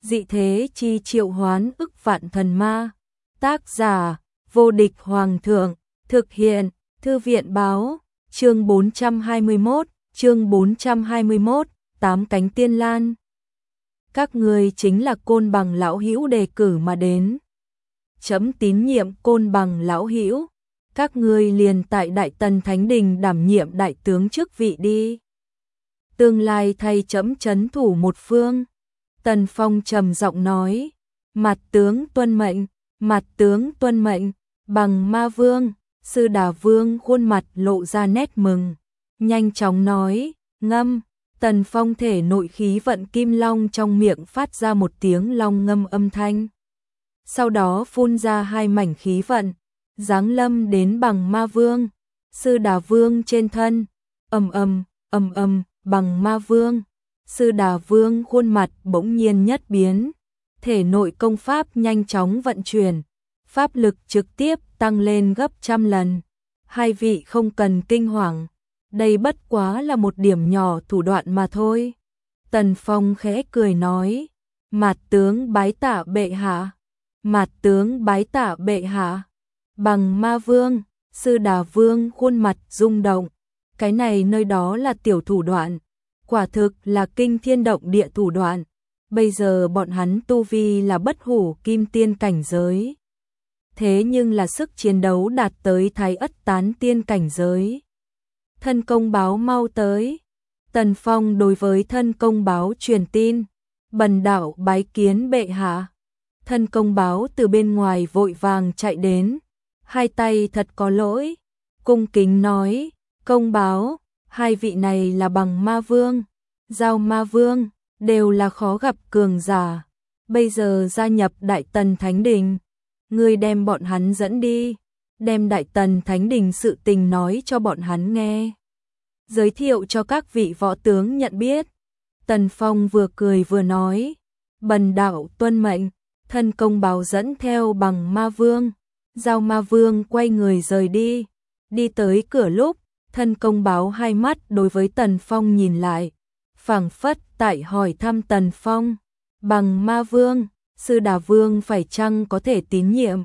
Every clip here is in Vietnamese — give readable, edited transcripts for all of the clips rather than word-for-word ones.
dị thế chi triệu hoán ức vạn thần ma. Tác giả, vô địch hoàng thượng, thực hiện, thư viện báo, chương 421, 8 cánh tiên lan. Các ngươi chính là Côn Bằng lão hữu đề cử mà đến. Chấm tín nhiệm Côn Bằng lão hữu, các ngươi liền tại Đại Tần Thánh Đình đảm nhiệm đại tướng chức vị đi. Tương lai thay chấm trấn thủ một phương. Tần Phong trầm giọng nói, mặt tướng tuân mệnh, mặt tướng tuân mệnh. Bằng Ma Vương, Sư Đà Vương khuôn mặt lộ ra nét mừng, nhanh chóng nói, ngâm. Tần Phong thể nội khí vận kim long trong miệng phát ra một tiếng long ngâm âm thanh. Sau đó phun ra hai mảnh khí vận, giáng lâm đến Bằng Ma Vương, Sư Đà Vương trên thân. Ầm ầm, Bằng Ma Vương, Sư Đà Vương khuôn mặt bỗng nhiên nhất biến, thể nội công pháp nhanh chóng vận chuyển, pháp lực trực tiếp tăng lên gấp trăm lần. Hai vị không cần kinh hoàng, đây bất quá là một điểm nhỏ thủ đoạn mà thôi. Tần Phong khẽ cười nói, mạt tướng bái tạ bệ hạ, mạt tướng bái tạ bệ hạ. Bằng Ma Vương, Sư Đà Vương khuôn mặt rung động, cái này nơi đó là tiểu thủ đoạn, quả thực là kinh thiên động địa thủ đoạn. Bây giờ bọn hắn tu vi là bất hủ kim tiên cảnh giới, thế nhưng là sức chiến đấu đạt tới Thái Ất Tán tiên cảnh giới. Thân công báo mau tới. Tần Phong đối với thân công báo truyền tin, bần đạo bái kiến bệ hạ. Thân công báo từ bên ngoài vội vàng chạy đến, hai tay thật có lỗi, cung kính nói, công báo, hai vị này là Bằng Ma Vương, Giao Ma Vương, đều là khó gặp cường giả, bây giờ gia nhập Đại Tần Thánh Đình, ngươi đem bọn hắn dẫn đi, đem Đại Tần Thánh Đình sự tình nói cho bọn hắn nghe, giới thiệu cho các vị võ tướng nhận biết. Tần Phong vừa cười vừa nói, bần đạo tuân mệnh. Thân công báo dẫn theo Bằng Ma Vương, Giao Ma Vương quay người rời đi. Đi tới cửa lúc, thân công báo hai mắt đối với Tần Phong nhìn lại, phảng phất tại hỏi thăm Tần Phong, Bằng Ma Vương, Sư Đà Vương phải chăng có thể tín nhiệm?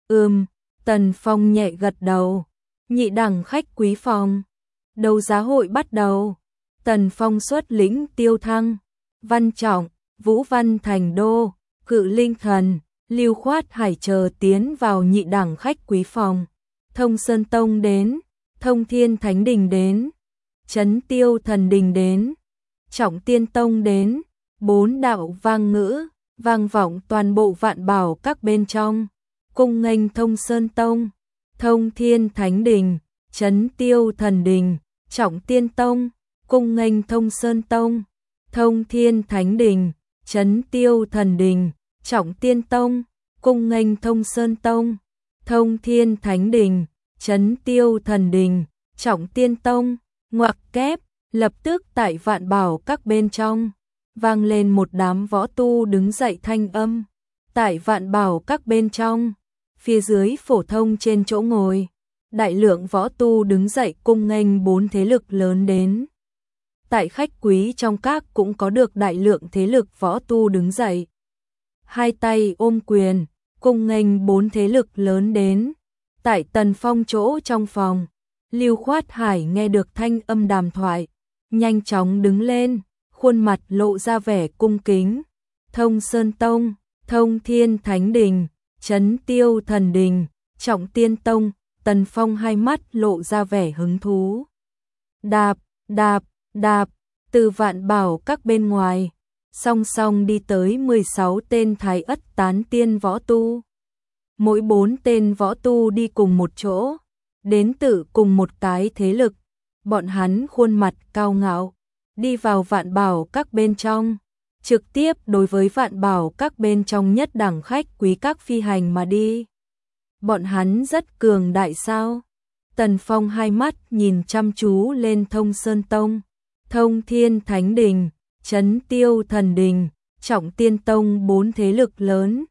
Tần Phong nhẹ gật đầu. Nhị đẳng khách quý phòng, đấu giá hội bắt đầu. Tần Phong xuất lĩnh Tiêu Thăng, Văn Trọng, Vũ Văn Thành Đô, Cự Linh Thần, Lưu Khoát Hải chờ tiến vào nhị đẳng khách quý phòng. Thông Sơn Tông đến, Thông Thiên Thánh Đình đến, Chấn Tiêu Thần Đình đến, Trọng Tiên Tông đến, bốn đạo vang ngữ, vang vọng toàn bộ Vạn Bảo các bên trong. Cung nghênh Thông Sơn Tông, Thông Thiên Thánh Đình, Chấn Tiêu Thần Đình, Trọng Tiên Tông. Cung nghênh Thông Sơn Tông, Thông Thiên Thánh Đình, Chấn Tiêu Thần Đình, Trọng Tiên Tông. Cung nghênh Thông Sơn Tông, Thông Thiên Thánh Đình, Chấn Tiêu Thần Đình, Trọng Tiên Tông. Ngoặc kép, lập tức tại Vạn Bảo các bên trong vang lên một đám võ tu đứng dậy thanh âm. Tại Vạn Bảo các bên trong, phía dưới phổ thông trên chỗ ngồi, đại lượng võ tu đứng dậy cung nghênh bốn thế lực lớn đến. Tại khách quý trong các cũng có được đại lượng thế lực võ tu đứng dậy, hai tay ôm quyền, cung nghênh bốn thế lực lớn đến. Tại Tần Phong chỗ trong phòng, Lưu Khoát Hải nghe được thanh âm đàm thoại, nhanh chóng đứng lên, khuôn mặt lộ ra vẻ cung kính. Thông Sơn Tông, Thông Thiên Thánh Đình, Chấn Tiêu Thần Đình, Trọng Tiên Tông. Tần Phong hai mắt lộ ra vẻ hứng thú. Đạp, đạp, đạp, từ Vạn Bảo các bên ngoài, song song đi tới 16 tên Thái Ất Tán tiên võ tu. Mỗi 4 tên võ tu đi cùng một chỗ, đến từ cùng một cái thế lực. Bọn hắn khuôn mặt cao ngạo, đi vào Vạn Bảo các bên trong, trực tiếp đối với Vạn Bảo các bên trong nhất đẳng khách quý các phi hành mà đi. Bọn hắn rất cường đại sao? Tần Phong hai mắt nhìn chăm chú lên Thông Sơn Tông, Thông Thiên Thánh Đình, Chấn Tiêu Thần Đình, Trọng Tiên Tông bốn thế lực lớn,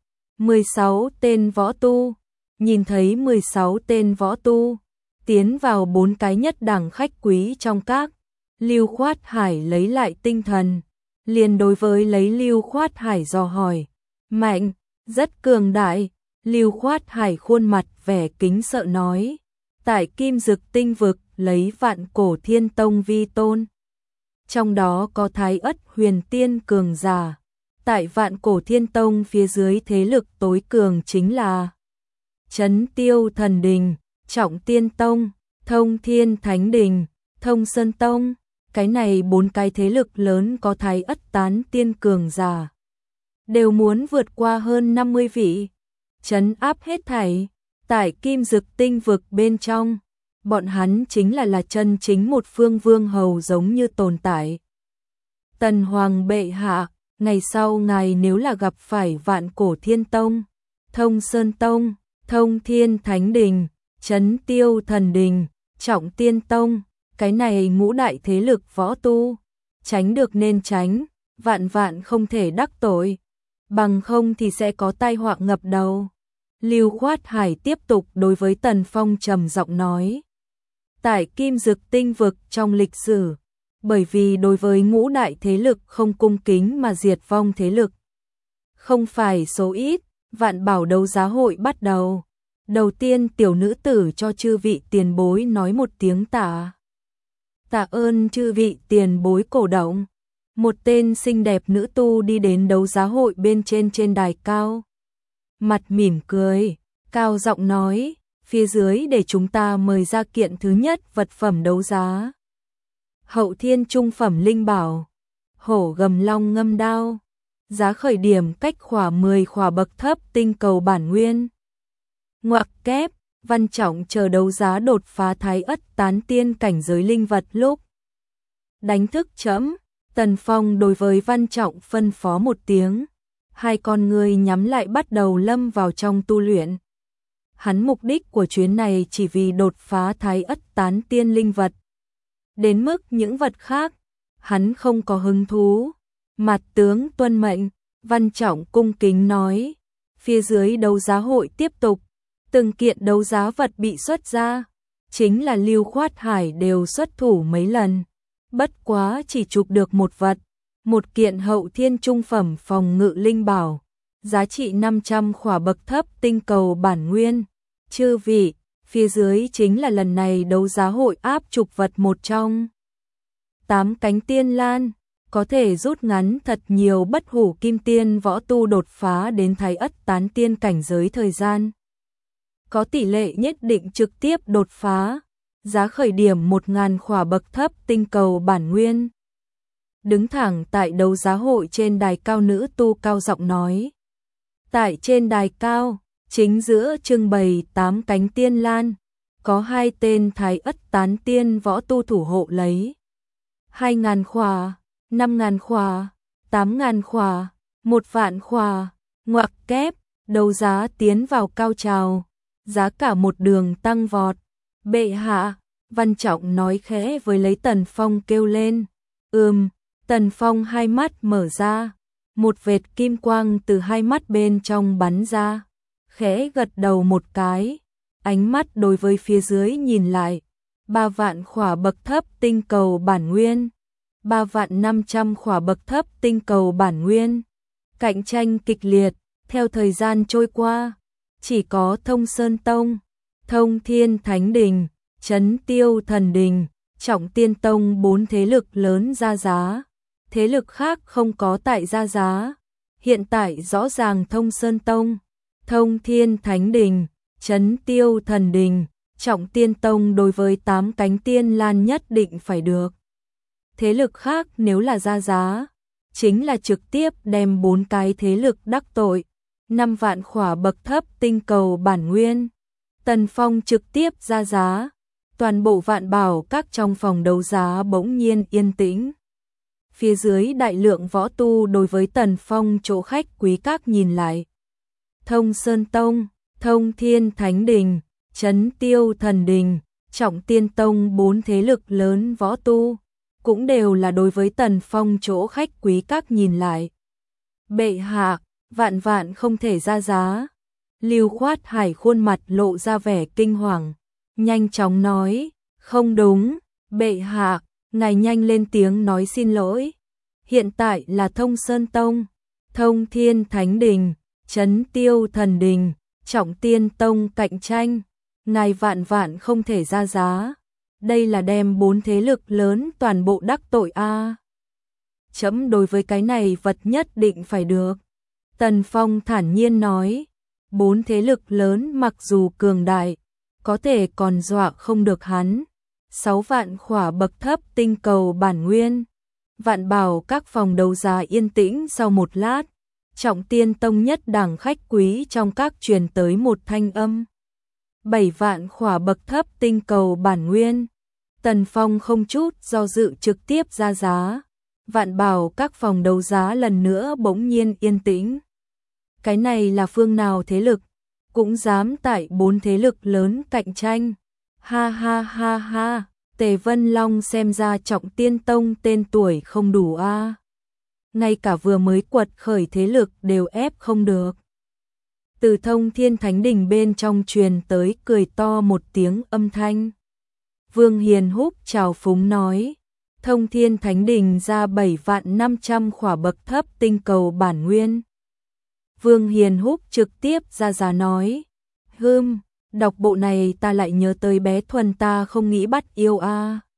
16 tên võ tu. Nhìn thấy 16 tên võ tu tiến vào bốn cái nhất đẳng khách quý trong các, Lưu Khoát Hải lấy lại tinh thần, liền đối với lấy Lưu Khoát Hải dò hỏi. Mạnh, rất cường đại. Lưu Khoát Hải khuôn mặt vẻ kính sợ nói. Tại Kim Dực Tinh vực lấy Vạn Cổ Thiên Tông vi tôn. Trong đó có Thái Ất Huyền Tiên cường giả. Tại Vạn Cổ Thiên Tông phía dưới thế lực tối cường chính là Chấn Tiêu Thần Đình, Trọng Tiên Tông, Thông Thiên Thánh Đình, Thông Sơn Tông. Cái này 4 cái thế lực lớn có Thái Ất Tán Tiên cường giả. Đều muốn vượt qua hơn 50 vị. Trấn áp hết thảy. Tại Kim Dực Tinh vực bên trong. Bọn hắn chính là chân chính một phương vương hầu giống như tồn tại. Tần Hoàng bệ hạ, ngày sau ngài nếu là gặp phải Vạn Cổ Thiên Tông, Thông Sơn Tông, Thông Thiên Thánh Đình, Chấn Tiêu Thần Đình, Trọng Tiên Tông, cái này ngũ đại thế lực võ tu, tránh được nên tránh, vạn vạn không thể đắc tội, bằng không thì sẽ có tai họa ngập đầu. Lưu Khoát Hải tiếp tục đối với Tần Phong trầm giọng nói. Tại Kim Dực Tinh vực trong lịch sử, bởi vì đối với ngũ đại thế lực không cung kính mà diệt vong thế lực. Không phải số ít, vạn bảo đấu giá hội bắt đầu. Đầu tiên tiểu nữ tử cho chư vị tiền bối nói một tiếng tạ. Tạ ơn chư vị tiền bối cổ động. Một tên xinh đẹp nữ tu đi đến đấu giá hội bên trên đài cao. Mặt mỉm cười, cao giọng nói, phía dưới để chúng ta mời ra kiện thứ nhất vật phẩm đấu giá. Hậu thiên trung phẩm linh bảo, hổ gầm long ngâm đao, giá khởi điểm cách khỏa 10 khỏa bậc thấp tinh cầu bản nguyên. Ngoặc kép, Văn Trọng chờ đấu giá đột phá Thái Ất Tán Tiên cảnh giới linh vật lúc. Đánh thức trẫm. Tần Phong đối với Văn Trọng phân phó một tiếng. Hai con người nhắm lại bắt đầu lâm vào trong tu luyện. Hắn mục đích của chuyến này chỉ vì đột phá Thái Ất Tán Tiên linh vật. Đến mức những vật khác, hắn không có hứng thú. Mặt tướng tuân mệnh, Văn Trọng cung kính nói. Phía dưới đấu giá hội tiếp tục, từng kiện đấu giá vật bị xuất ra, chính là Lưu Khoát Hải đều xuất thủ mấy lần. Bất quá chỉ chụp được một vật, một kiện hậu thiên trung phẩm phòng ngự linh bảo, giá trị 500 khỏa bậc thấp tinh cầu bản nguyên. Chư vị, phía dưới chính là lần này đấu giá hội áp trục vật một trong. 8 cánh tiên lan, có thể rút ngắn thật nhiều bất hủ kim tiên võ tu đột phá đến Thái Ất Tán Tiên cảnh giới thời gian. Có tỷ lệ nhất định trực tiếp đột phá, giá khởi điểm 1000 khỏa bậc thấp tinh cầu bản nguyên. Đứng thẳng tại đấu giá hội trên đài cao nữ tu cao giọng nói. Tại trên đài cao, chính giữa trưng bày 8 cánh tiên lan, có 2 tên Thái Ất Tán Tiên võ tu thủ hộ lấy. 2000 khỏa, 5000 khỏa, 8000 khỏa, 1.000.000 khỏa, ngoặc kép, đấu giá tiến vào cao trào, giá cả một đường tăng vọt. Bệ hạ, Văn Trọng nói khẽ với lấy Tần Phong kêu lên. Tần Phong hai mắt mở ra, một vệt kim quang từ hai mắt bên trong bắn ra, khẽ gật đầu một cái, ánh mắt đối với phía dưới nhìn lại. 3 vạn khỏa bậc thấp tinh cầu bản nguyên, 3.500.000 khỏa bậc thấp tinh cầu bản nguyên. Cạnh tranh kịch liệt, theo thời gian trôi qua, chỉ có Thông Sơn Tông, Thông Thiên Thánh Đình, Chấn Tiêu Thần Đình, Trọng Tiên Tông 4 thế lực lớn ra giá. Thế lực khác không có tại ra giá. Hiện tại rõ ràng Thông Sơn Tông, Thông Thiên Thánh Đình, Chấn Tiêu Thần Đình, Trọng Tiên Tông đối với 8 cánh tiên lan nhất định phải được. Thế lực khác nếu là ra giá, chính là trực tiếp đem 4 cái thế lực đắc tội. 5 vạn khỏa bậc thấp tinh cầu bản nguyên. Tần Phong trực tiếp ra giá. Toàn bộ vạn bảo các trong phòng đấu giá bỗng nhiên yên tĩnh. Phía dưới đại lượng võ tu đối với Tần Phong chỗ khách quý các nhìn lại. Thông Sơn Tông, Thông Thiên Thánh Đình, Chấn Tiêu Thần Đình, Trọng Tiên Tông 4 thế lực lớn võ tu, cũng đều là đối với Tần Phong chỗ khách quý các nhìn lại. Bệ hạ, vạn vạn không thể ra giá. Lưu Khoát Hải khuôn mặt lộ ra vẻ kinh hoàng, nhanh chóng nói, không đúng, bệ hạ, ngài nhanh lên tiếng nói xin lỗi. hiện tại là Thông Sơn Tông, Thông Thiên Thánh Đình, Trấn Tiêu Thần Đình, Trọng Tiên Tông cạnh tranh, ngài vạn vạn không thể ra giá. Đây là đem 4 thế lực lớn toàn bộ đắc tội a. Chấm đối với cái này vật nhất định phải được. Tần Phong thản nhiên nói, 4 thế lực lớn mặc dù cường đại, có thể còn dọa không được hắn. 6 vạn khỏa bậc thấp tinh cầu bản nguyên. Vạn bảo các phòng đấu giá yên tĩnh sau một lát, Trọng Tiên Tông nhất đẳng khách quý trong các truyền tới một thanh âm. 7 vạn khỏa bậc thấp tinh cầu bản nguyên. Tần Phong không chút do dự trực tiếp ra giá. Vạn bảo các phòng đấu giá lần nữa bỗng nhiên yên tĩnh. Cái này là phương nào thế lực, cũng dám tại 4 thế lực lớn cạnh tranh. Ha ha ha ha, Tề Vân Long xem ra Trọng Tiên Tông tên tuổi không đủ a. Ngay cả vừa mới quật khởi thế lực đều ép không được. Từ Thông Thiên Thánh Đình bên trong truyền tới cười to một tiếng âm thanh. Vương Hiền Húc chào phúng nói, Thông Thiên Thánh Đình ra 7.500.000 khỏa bậc thấp tinh cầu bản nguyên. Vương Hiền Húc trực tiếp ra giá nói, đọc bộ này ta lại nhớ tới bé Thuần ta không nghĩ bắt yêu a.